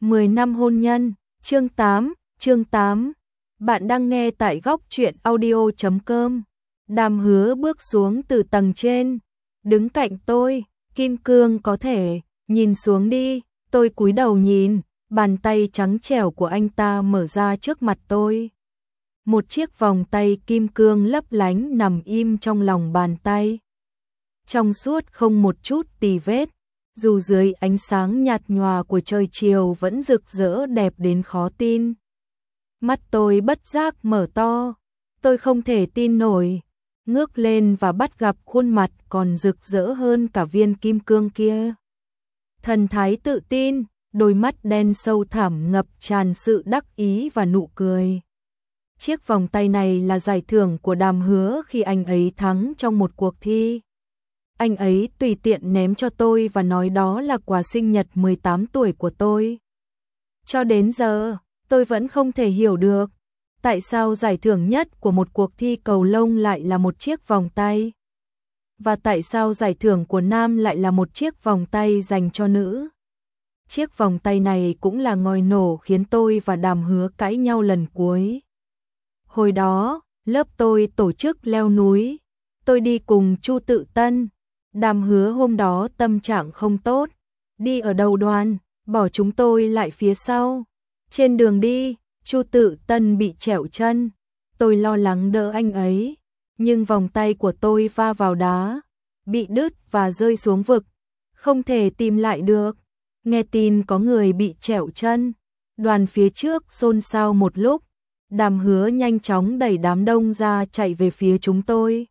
10 năm hôn nhân, chương 8. Bạn đang nghe tại góc truyện audio.com. Đàm Hứa bước xuống từ tầng trên, đứng cạnh tôi, kim cương có thể, nhìn xuống đi, tôi cúi đầu nhìn, bàn tay trắng trẻo của anh ta mở ra trước mặt tôi. Một chiếc vòng tay kim cương lấp lánh nằm im trong lòng bàn tay. Trong suốt không một chút tì vết, dù dưới ánh sáng nhạt nhòa của trời chiều vẫn rực rỡ đẹp đến khó tin. Mắt tôi bất giác mở to, tôi không thể tin nổi, ngước lên và bắt gặp khuôn mặt còn rực rỡ hơn cả viên kim cương kia. Thần thái tự tin, đôi mắt đen sâu thẳm ngập tràn sự đắc ý và nụ cười. Chiếc vòng tay này là giải thưởng của Đàm Hứa khi anh ấy thắng trong một cuộc thi. Anh ấy tùy tiện ném cho tôi và nói đó là quà sinh nhật 18 tuổi của tôi. Cho đến giờ, tôi vẫn không thể hiểu được tại sao giải thưởng nhất của một cuộc thi cầu lông lại là một chiếc vòng tay. Và tại sao giải thưởng của nam lại là một chiếc vòng tay dành cho nữ. Chiếc vòng tay này cũng là ngòi nổ khiến tôi và Đàm Hứa cãi nhau lần cuối. Hồi đó, lớp tôi tổ chức leo núi, tôi đi cùng Chu Tự Tân. Đàm Hứa hôm đó tâm trạng không tốt, đi ở đầu đoàn, bỏ chúng tôi lại phía sau. Trên đường đi, Chu Tự Tân bị trẹo chân, tôi lo lắng đỡ anh ấy, nhưng vòng tay của tôi va vào đá, bị đứt và rơi xuống vực, không thể tìm lại được. Nghe tin có người bị trẹo chân, đoàn phía trước xôn xao một lúc, Đàm Hứa nhanh chóng đẩy đám đông ra chạy về phía chúng tôi.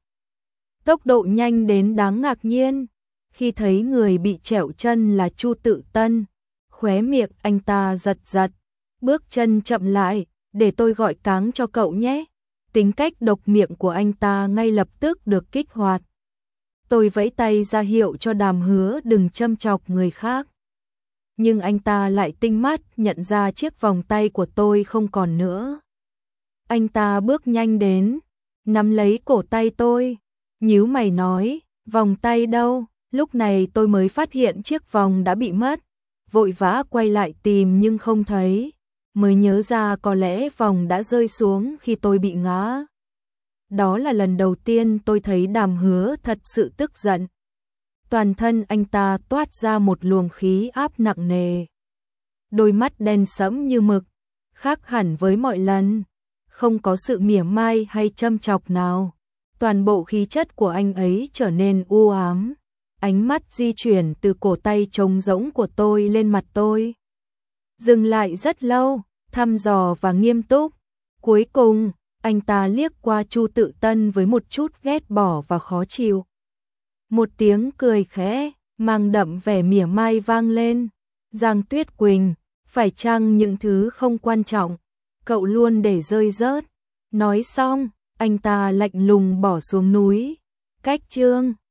Tốc độ nhanh đến đáng ngạc nhiên, khi thấy người bị trẹo chân là Chu Tự Tân, khóe miệng anh ta giật giật, bước chân chậm lại, để tôi gọi cáng cho cậu nhé. Tính cách độc miệng của anh ta ngay lập tức được kích hoạt. Tôi vẫy tay ra hiệu cho Đàm Hứa đừng châm chọc người khác. Nhưng anh ta lại tinh mắt nhận ra chiếc vòng tay của tôi không còn nữa. Anh ta bước nhanh đến, nắm lấy cổ tay tôi, nhíu mày nói, vòng tay đâu? Lúc này tôi mới phát hiện chiếc vòng đã bị mất, vội vã quay lại tìm nhưng không thấy, mới nhớ ra có lẽ vòng đã rơi xuống khi tôi bị ngã. Đó là lần đầu tiên tôi thấy Đàm Hứa thật sự tức giận. Toàn thân anh ta toát ra một luồng khí áp nặng nề. Đôi mắt đen sẫm như mực, khác hẳn với mọi lần, không có sự mỉa mai hay châm chọc nào. Toàn bộ khí chất của anh ấy trở nên u ám. Ánh mắt di chuyển từ cổ tay trống rỗng của tôi lên mặt tôi. Dừng lại rất lâu, thăm dò và nghiêm túc. Cuối cùng, anh ta liếc qua Chu Tự Tân với một chút ghét bỏ và khó chịu. Một tiếng cười khẽ, mang đậm vẻ mỉa mai vang lên. Giang Tuyết Quỳnh, phải chăng những thứ không quan trọng, cậu luôn để rơi rớt. Nói xong, anh ta lạnh lùng bỏ xuống núi. Cách chương